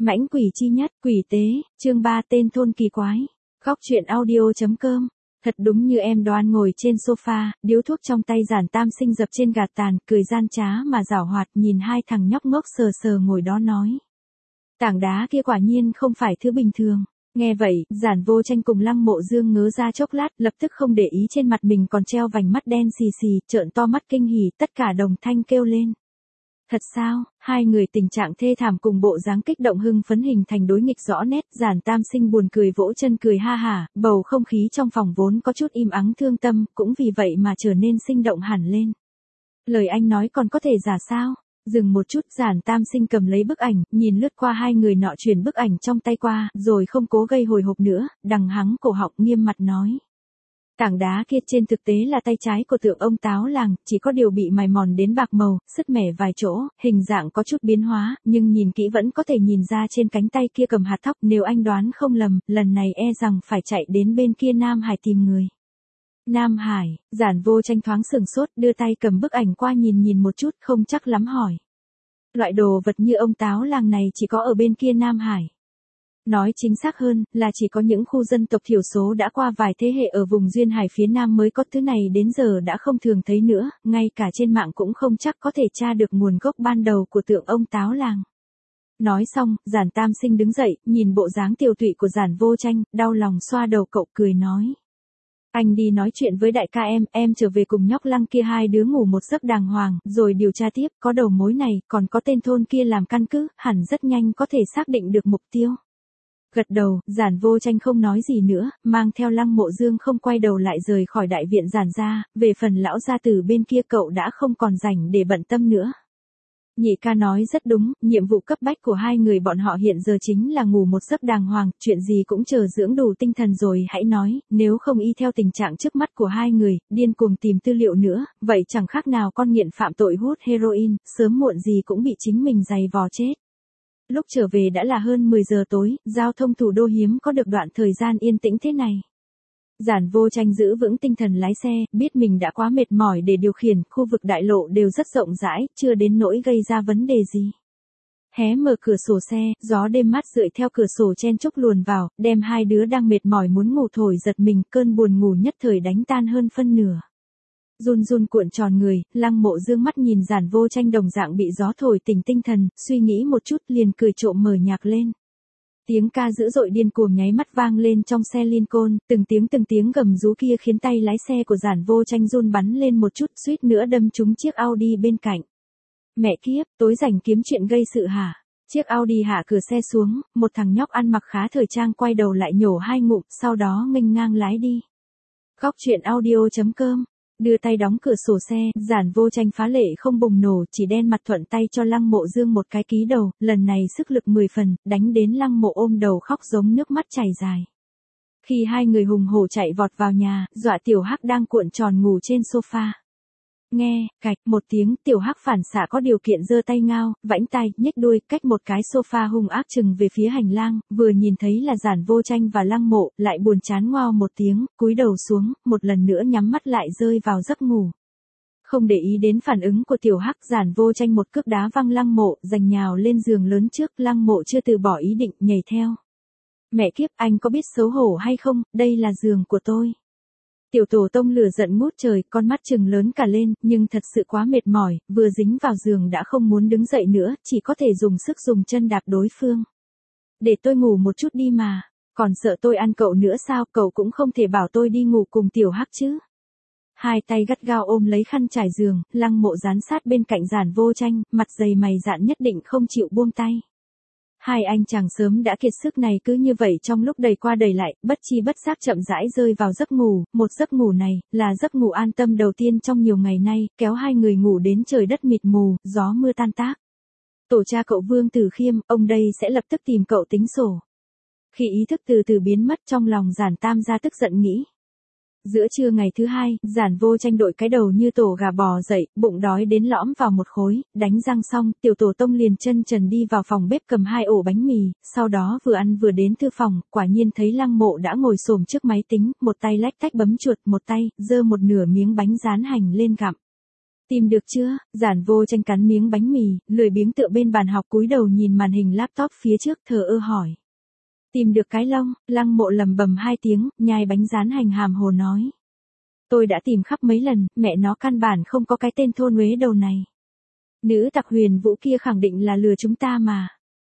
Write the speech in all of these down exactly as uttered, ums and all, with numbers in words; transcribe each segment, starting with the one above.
Mãnh quỷ chi nhất, quỷ tế, chương ba tên thôn kỳ quái. Góc truyện audio.com. Thật đúng như em đoán, ngồi trên sofa, điếu thuốc trong tay Giản Tam Sinh dập trên gạt tàn, cười gian trá mà giảo hoạt, nhìn hai thằng nhóc ngốc sờ sờ ngồi đó nói. Tảng đá kia quả nhiên không phải thứ bình thường. Nghe vậy, Giản Vô Tranh cùng Lăng Mộ Dương ngớ ra chốc lát, lập tức không để ý trên mặt mình còn treo vành mắt đen xì xì, trợn to mắt kinh hỉ, tất cả đồng thanh kêu lên. Thật sao? Hai người tình trạng thê thảm cùng bộ dáng kích động hưng phấn hình thành đối nghịch rõ nét. Giản Tam Sinh buồn cười vỗ chân cười ha hả, bầu không khí trong phòng vốn có chút im ắng thương tâm, cũng vì vậy mà trở nên sinh động hẳn lên. Lời anh nói còn có thể giả sao? Dừng một chút, Giản Tam Sinh cầm lấy bức ảnh, nhìn lướt qua hai người nọ, chuyển bức ảnh trong tay qua, rồi không cố gây hồi hộp nữa, đằng hắng cổ họng nghiêm mặt nói. Tảng đá kia trên thực tế là tay trái của tượng ông Táo làng, chỉ có điều bị mài mòn đến bạc màu, sứt mẻ vài chỗ, hình dạng có chút biến hóa, nhưng nhìn kỹ vẫn có thể nhìn ra trên cánh tay kia cầm hạt thóc. Nếu anh đoán không lầm, lần này e rằng phải chạy đến bên kia Nam Hải tìm người. Nam Hải, Giản Vô Tranh thoáng sửng sốt, đưa tay cầm bức ảnh qua nhìn nhìn một chút, không chắc lắm hỏi. Loại đồ vật như ông Táo làng này chỉ có ở bên kia Nam Hải. Nói chính xác hơn, là chỉ có những khu dân tộc thiểu số đã qua vài thế hệ ở vùng duyên hải phía Nam mới có thứ này, đến giờ đã không thường thấy nữa, ngay cả trên mạng cũng không chắc có thể tra được nguồn gốc ban đầu của tượng ông Táo làng. Nói xong, Giản Tam Sinh đứng dậy, nhìn bộ dáng tiều tụy của Giản Vô Tranh, đau lòng xoa đầu cậu, cười nói. Anh đi nói chuyện với đại ca em, em trở về cùng nhóc Lăng kia hai đứa ngủ một giấc đàng hoàng, rồi điều tra tiếp, có đầu mối này, còn có tên thôn kia làm căn cứ, hẳn rất nhanh có thể xác định được mục tiêu. Gật đầu, Giản Vô Tranh không nói gì nữa, mang theo Lăng Mộ Dương không quay đầu lại rời khỏi đại viện Giản gia. Về phần lão gia tử bên kia cậu đã không còn rảnh để bận tâm nữa. Nhị ca nói rất đúng, nhiệm vụ cấp bách của hai người bọn họ hiện giờ chính là ngủ một giấc đàng hoàng, chuyện gì cũng chờ dưỡng đủ tinh thần rồi hãy nói, nếu không y theo tình trạng trước mắt của hai người, điên cuồng tìm tư liệu nữa, vậy chẳng khác nào con nghiện phạm tội hút heroin, sớm muộn gì cũng bị chính mình giày vò chết. Lúc trở về đã là hơn mười giờ tối, giao thông thủ đô hiếm có được đoạn thời gian yên tĩnh thế này. Giản Vô Tranh giữ vững tinh thần lái xe, biết mình đã quá mệt mỏi để điều khiển, khu vực đại lộ đều rất rộng rãi, chưa đến nỗi gây ra vấn đề gì. Hé mở cửa sổ xe, gió đêm mát rượi theo cửa sổ chen chúc luồn vào, đem hai đứa đang mệt mỏi muốn ngủ thổi giật mình, cơn buồn ngủ nhất thời đánh tan hơn phân nửa. Run run cuộn tròn người, Lăng Mộ Dương mắt nhìn Giản Vô Tranh đồng dạng bị gió thổi tỉnh tinh thần, suy nghĩ một chút liền cười trộm mở nhạc lên. Tiếng ca dữ dội điên cuồng nháy mắt vang lên trong xe Lincoln, từng tiếng từng tiếng gầm rú kia khiến tay lái xe của Giản Vô Tranh run bắn lên một chút, suýt nữa đâm trúng chiếc Audi bên cạnh. Mẹ kiếp, tối rảnh kiếm chuyện gây sự hả? Chiếc Audi hạ cửa xe xuống, một thằng nhóc ăn mặc khá thời trang quay đầu lại nhổ hai ngụm, sau đó nghênh ngang lái đi. Góc truyện audio.com. Đưa tay đóng cửa sổ xe, Giản Vô Tranh phá lệ không bùng nổ, chỉ đen mặt thuận tay cho Lăng Mộ Dương một cái ký đầu, lần này sức lực mười phần, đánh đến Lăng Mộ ôm đầu khóc giống nước mắt chảy dài. Khi hai người hùng hổ chạy vọt vào nhà, dọa Tiểu Hắc đang cuộn tròn ngủ trên sofa. Nghe, cạch, một tiếng, Tiểu Hắc phản xạ có điều kiện giơ tay ngao, vẫy tay, nhếch đuôi, cách một cái sofa hung ác chừng về phía hành lang, vừa nhìn thấy là Giản Vô Tranh và Lăng Mộ, lại buồn chán ngoao một tiếng, cúi đầu xuống, một lần nữa nhắm mắt lại rơi vào giấc ngủ. Không để ý đến phản ứng của Tiểu Hắc, Giản Vô Tranh một cước đá văng Lăng Mộ, giành nhào lên giường lớn trước, Lăng Mộ chưa từ bỏ ý định, nhảy theo. Mẹ kiếp, anh có biết xấu hổ hay không, đây là giường của tôi. Tiểu tổ tông lửa giận ngút trời, con mắt trừng lớn cả lên, nhưng thật sự quá mệt mỏi, vừa dính vào giường đã không muốn đứng dậy nữa, chỉ có thể dùng sức dùng chân đạp đối phương. Để tôi ngủ một chút đi mà, còn sợ tôi ăn cậu nữa sao, cậu cũng không thể bảo tôi đi ngủ cùng Tiểu Hắc chứ. Hai tay gắt gao ôm lấy khăn trải giường, Lăng Mộ dán sát bên cạnh Giản Vô Tranh, mặt dày mày dạn nhất định không chịu buông tay. Hai anh chàng sớm đã kiệt sức này cứ như vậy trong lúc đầy qua đầy lại, bất chi bất giác chậm rãi rơi vào giấc ngủ, một giấc ngủ này, là giấc ngủ an tâm đầu tiên trong nhiều ngày nay, kéo hai người ngủ đến trời đất mịt mù, gió mưa tan tác. Tổ cha cậu Vương Tử Khiêm, ông đây sẽ lập tức tìm cậu tính sổ. Khi ý thức từ từ biến mất trong lòng Giản Tam gia tức giận nghĩ. Giữa trưa ngày thứ hai, Giản Vô Tranh đội cái đầu như tổ gà bò dậy, bụng đói đến lõm vào một khối, đánh răng xong, Tiểu tổ tông liền chân trần đi vào phòng bếp cầm hai ổ bánh mì, sau đó vừa ăn vừa đến thư phòng, quả nhiên thấy Lăng Mộ đã ngồi xổm trước máy tính, một tay lách tách bấm chuột, một tay, giơ một nửa miếng bánh rán hành lên gặm. Tìm được chưa? Giản Vô Tranh cắn miếng bánh mì, lười biếng tựa bên bàn học cúi đầu nhìn màn hình laptop phía trước thờ ơ hỏi. Tìm được cái lông, Lăng Mộ lầm bầm hai tiếng, nhai bánh rán hành hàm hồ nói. Tôi đã tìm khắp mấy lần, mẹ nó căn bản không có cái tên thôn uế đầu này. Nữ tặc Huyền Vũ kia khẳng định là lừa chúng ta mà.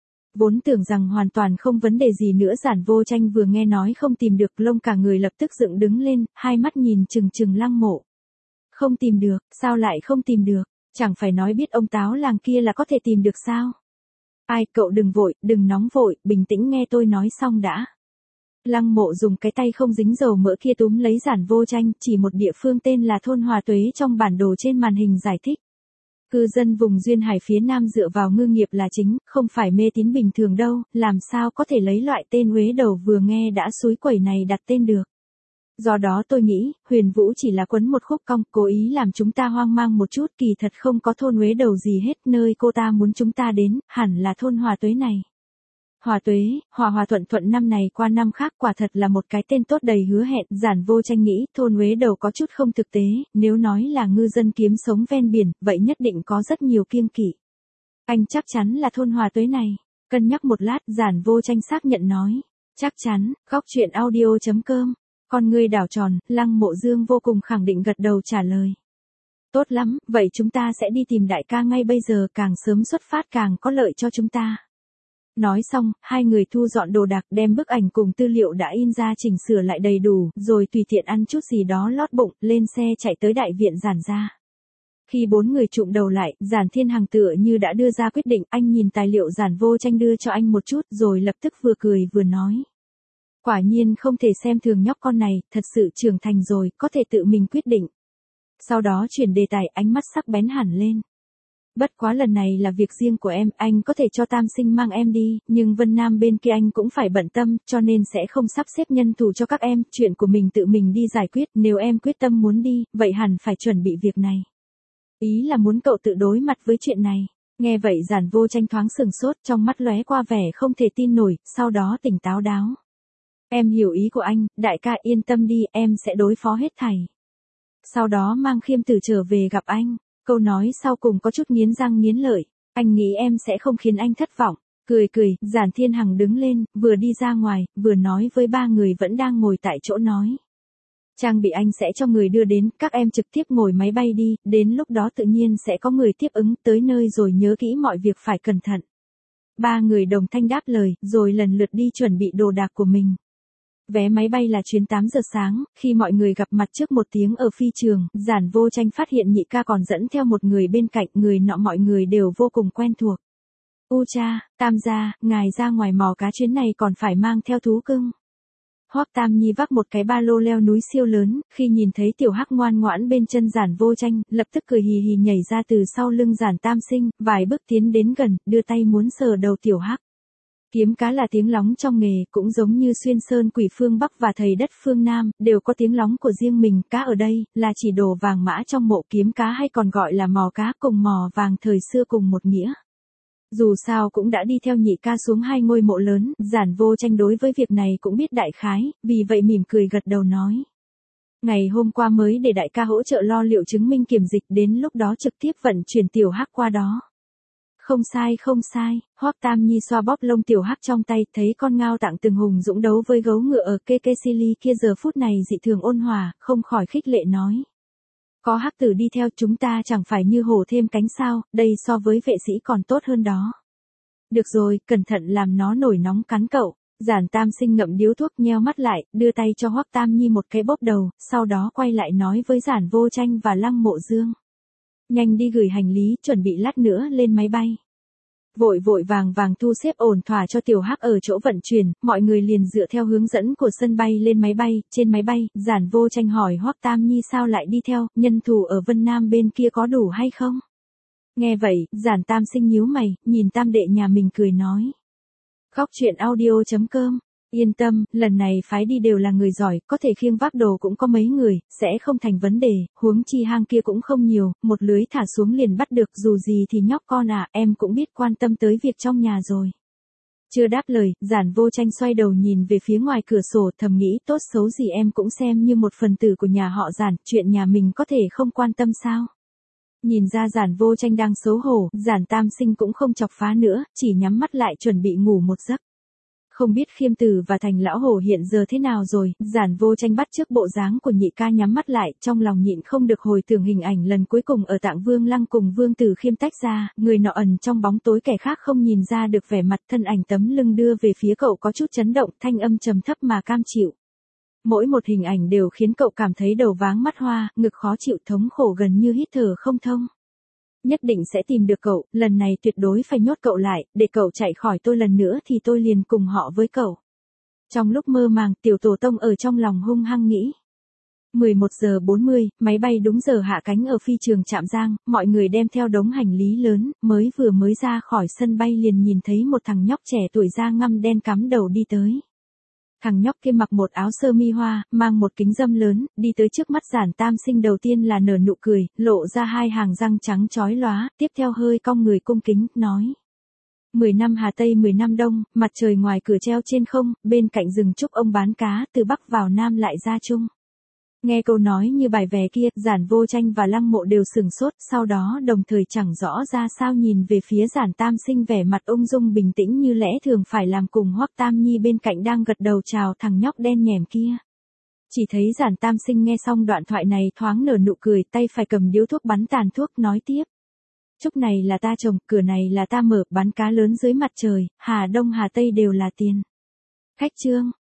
Vốn tưởng rằng hoàn toàn không vấn đề gì nữa, Giản Vô Tranh vừa nghe nói không tìm được, lông cả người lập tức dựng đứng lên, hai mắt nhìn chừng chừng Lăng Mộ. Không tìm được, sao lại không tìm được, chẳng phải nói biết ông táo làng kia là có thể tìm được sao? Ai, cậu đừng vội, đừng nóng vội, bình tĩnh nghe tôi nói xong đã. Lăng Mộ dùng cái tay không dính dầu mỡ kia túm lấy Giản Vô Tranh, chỉ một địa phương tên là thôn Hòa Tuế trong bản đồ trên màn hình giải thích. Cư dân vùng duyên hải phía nam dựa vào ngư nghiệp là chính, không phải mê tín bình thường đâu, làm sao có thể lấy loại tên uế đầu vừa nghe đã xúi quẩy này đặt tên được. Do đó tôi nghĩ, Huyền Vũ chỉ là quấn một khúc cong, cố ý làm chúng ta hoang mang một chút, kỳ thật không có thôn uế đầu gì hết, nơi cô ta muốn chúng ta đến, hẳn là thôn Hòa Tuế này. Hòa Tuế, Hòa Hòa Thuận Thuận năm này qua năm khác, quả thật là một cái tên tốt đầy hứa hẹn. Giản Vô Tranh nghĩ thôn uế đầu có chút không thực tế, nếu nói là ngư dân kiếm sống ven biển, vậy nhất định có rất nhiều kiêng kỵ. Anh chắc chắn là thôn Hòa Tuế này. Cân nhắc một lát, Giản Vô Tranh xác nhận nói. Chắc chắn, góc truyện audio chấm com. Con ngươi đảo tròn, Lăng Mộ Dương vô cùng khẳng định gật đầu trả lời. Tốt lắm, vậy chúng ta sẽ đi tìm đại ca ngay bây giờ, càng sớm xuất phát càng có lợi cho chúng ta. Nói xong, hai người thu dọn đồ đạc, đem bức ảnh cùng tư liệu đã in ra chỉnh sửa lại đầy đủ, rồi tùy tiện ăn chút gì đó lót bụng, lên xe chạy tới đại viện Giản gia. Khi bốn người chụm đầu lại, Giản Thiên Hằng tựa như đã đưa ra quyết định, anh nhìn tài liệu Giản Vô Tranh đưa cho anh một chút, rồi lập tức vừa cười vừa nói. Quả nhiên không thể xem thường nhóc con này, thật sự trưởng thành rồi, có thể tự mình quyết định. Sau đó chuyển đề tài, ánh mắt sắc bén hẳn lên. Bất quá lần này là việc riêng của em, anh có thể cho Tam Sinh mang em đi, nhưng Vân Nam bên kia anh cũng phải bận tâm, cho nên sẽ không sắp xếp nhân thủ cho các em, chuyện của mình tự mình đi giải quyết, nếu em quyết tâm muốn đi, vậy hẳn phải chuẩn bị việc này. Ý là muốn cậu tự đối mặt với chuyện này. Nghe vậy Giản Vô Tranh thoáng sừng sốt, trong mắt lóe qua vẻ không thể tin nổi, sau đó tỉnh táo đáo. Em hiểu ý của anh, đại ca yên tâm đi, em sẽ đối phó hết thảy. Sau đó mang Khiêm Tử trở về gặp anh. Câu nói sau cùng có chút nghiến răng nghiến lợi, anh nghĩ em sẽ không khiến anh thất vọng. Cười cười, Giản Thiên Hằng đứng lên, vừa đi ra ngoài, vừa nói với ba người vẫn đang ngồi tại chỗ nói. Trang bị anh sẽ cho người đưa đến, các em trực tiếp ngồi máy bay đi, đến lúc đó tự nhiên sẽ có người tiếp ứng, tới nơi rồi nhớ kỹ mọi việc phải cẩn thận. Ba người đồng thanh đáp lời, rồi lần lượt đi chuẩn bị đồ đạc của mình. Vé máy bay là chuyến tám giờ sáng, khi mọi người gặp mặt trước một tiếng ở phi trường, Giản Vô Tranh phát hiện nhị ca còn dẫn theo một người bên cạnh, người nọ mọi người đều vô cùng quen thuộc. U cha, Tam gia, ngài ra ngoài mò cá chuyến này còn phải mang theo thú cưng. Hoắc Tam Nhi vác một cái ba lô leo núi siêu lớn, khi nhìn thấy tiểu hắc ngoan ngoãn bên chân Giản Vô Tranh, lập tức cười hì hì nhảy ra từ sau lưng Giản Tam Sinh, vài bước tiến đến gần, đưa tay muốn sờ đầu tiểu hắc. Kiếm cá là tiếng lóng trong nghề, cũng giống như xuyên sơn quỷ phương Bắc và thầy đất phương Nam, đều có tiếng lóng của riêng mình, cá ở đây, là chỉ đồ vàng mã trong mộ kiếm cá hay còn gọi là mò cá, cùng mò vàng thời xưa cùng một nghĩa. Dù sao cũng đã đi theo nhị ca xuống hai ngôi mộ lớn, Giản Vô Tranh đối với việc này cũng biết đại khái, vì vậy mỉm cười gật đầu nói. Ngày hôm qua mới để đại ca hỗ trợ lo liệu chứng minh kiểm dịch, đến lúc đó trực tiếp vận chuyển tiểu hắc qua đó. Không sai không sai, Hoắc Tam Nhi xoa bóp lông tiểu hắc trong tay, thấy con ngao tạng từng hùng dũng đấu với gấu ngựa ở Kekesili kia giờ phút này dị thường ôn hòa, không khỏi khích lệ nói. Có hắc tử đi theo chúng ta chẳng phải như hổ thêm cánh sao, đây so với vệ sĩ còn tốt hơn đó. Được rồi, cẩn thận làm nó nổi nóng cắn cậu. Giản Tam Sinh ngậm điếu thuốc nheo mắt lại, đưa tay cho Hoắc Tam Nhi một cái bóp đầu, sau đó quay lại nói với Giản Vô Tranh và Lăng Mộ Dương. Nhanh đi gửi hành lý, chuẩn bị lát nữa lên máy bay. Vội vội vàng vàng thu xếp ổn thỏa cho tiểu hắc ở chỗ vận chuyển, mọi người liền dựa theo hướng dẫn của sân bay lên máy bay. Trên máy bay, Giản Vô Tranh hỏi Hoắc Tam Nhi sao lại đi theo, nhân thủ ở Vân Nam bên kia có đủ hay không? Nghe vậy, Giản Tam Sinh nhíu mày, nhìn tam đệ nhà mình cười nói. Góc truyện audio chấm com. Yên tâm, lần này phái đi đều là người giỏi, có thể khiêng vác đồ cũng có mấy người, sẽ không thành vấn đề, huống chi hang kia cũng không nhiều, một lưới thả xuống liền bắt được, dù gì thì nhóc con à, em cũng biết quan tâm tới việc trong nhà rồi. Chưa đáp lời, Giản Vô Tranh xoay đầu nhìn về phía ngoài cửa sổ, thầm nghĩ tốt xấu gì em cũng xem như một phần tử của nhà họ Giản, chuyện nhà mình có thể không quan tâm sao. Nhìn ra Giản Vô Tranh đang xấu hổ, Giản Tam Sinh cũng không chọc phá nữa, chỉ nhắm mắt lại chuẩn bị ngủ một giấc. Không biết Khiêm Tử và Thành Lão Hổ hiện giờ thế nào rồi, Giản Vô Tranh bắt chước bộ dáng của nhị ca nhắm mắt lại, trong lòng nhịn không được hồi tưởng hình ảnh lần cuối cùng ở Tạng Vương Lăng cùng Vương Tử Khiêm tách ra, người nọ ẩn trong bóng tối kẻ khác không nhìn ra được vẻ mặt, thân ảnh tấm lưng đưa về phía cậu có chút chấn động, thanh âm trầm thấp mà cam chịu. Mỗi một hình ảnh đều khiến cậu cảm thấy đầu váng mắt hoa, ngực khó chịu, thống khổ gần như hít thở không thông. Nhất định sẽ tìm được cậu, lần này tuyệt đối phải nhốt cậu lại, để cậu chạy khỏi tôi lần nữa thì tôi liền cùng họ với cậu. Trong lúc mơ màng, Tiểu Tổ Tông ở trong lòng hung hăng nghĩ. mười một giờ bốn mươi, máy bay đúng giờ hạ cánh ở phi trường Trạm Giang, mọi người đem theo đống hành lý lớn, mới vừa mới ra khỏi sân bay liền nhìn thấy một thằng nhóc trẻ tuổi da ngăm đen cắm đầu đi tới. Thằng nhóc kia mặc một áo sơ mi hoa, mang một kính râm lớn, đi tới trước mắt Giản Tam Sinh đầu tiên là nở nụ cười, lộ ra hai hàng răng trắng chói lóa, tiếp theo hơi cong người cung kính, nói. Mười năm Hà Tây mười năm Đông, mặt trời ngoài cửa treo trên không, bên cạnh rừng trúc ông bán cá, từ Bắc vào Nam lại ra Trung. Nghe câu nói như bài vè kia, Giản Vô Tranh và Lăng Mộ đều sừng sốt, sau đó đồng thời chẳng rõ ra sao nhìn về phía Giản Tam Sinh vẻ mặt ung dung bình tĩnh như lẽ thường phải làm cùng Hoắc Tam Nhi bên cạnh đang gật đầu chào thằng nhóc đen nhẻm kia. Chỉ thấy Giản Tam Sinh nghe xong đoạn thoại này thoáng nở nụ cười, tay phải cầm điếu thuốc bắn tàn thuốc, nói tiếp. Trúc này là ta trồng, cửa này là ta mở, bán cá lớn dưới mặt trời, Hà Đông Hà Tây đều là tiền. Khách trương.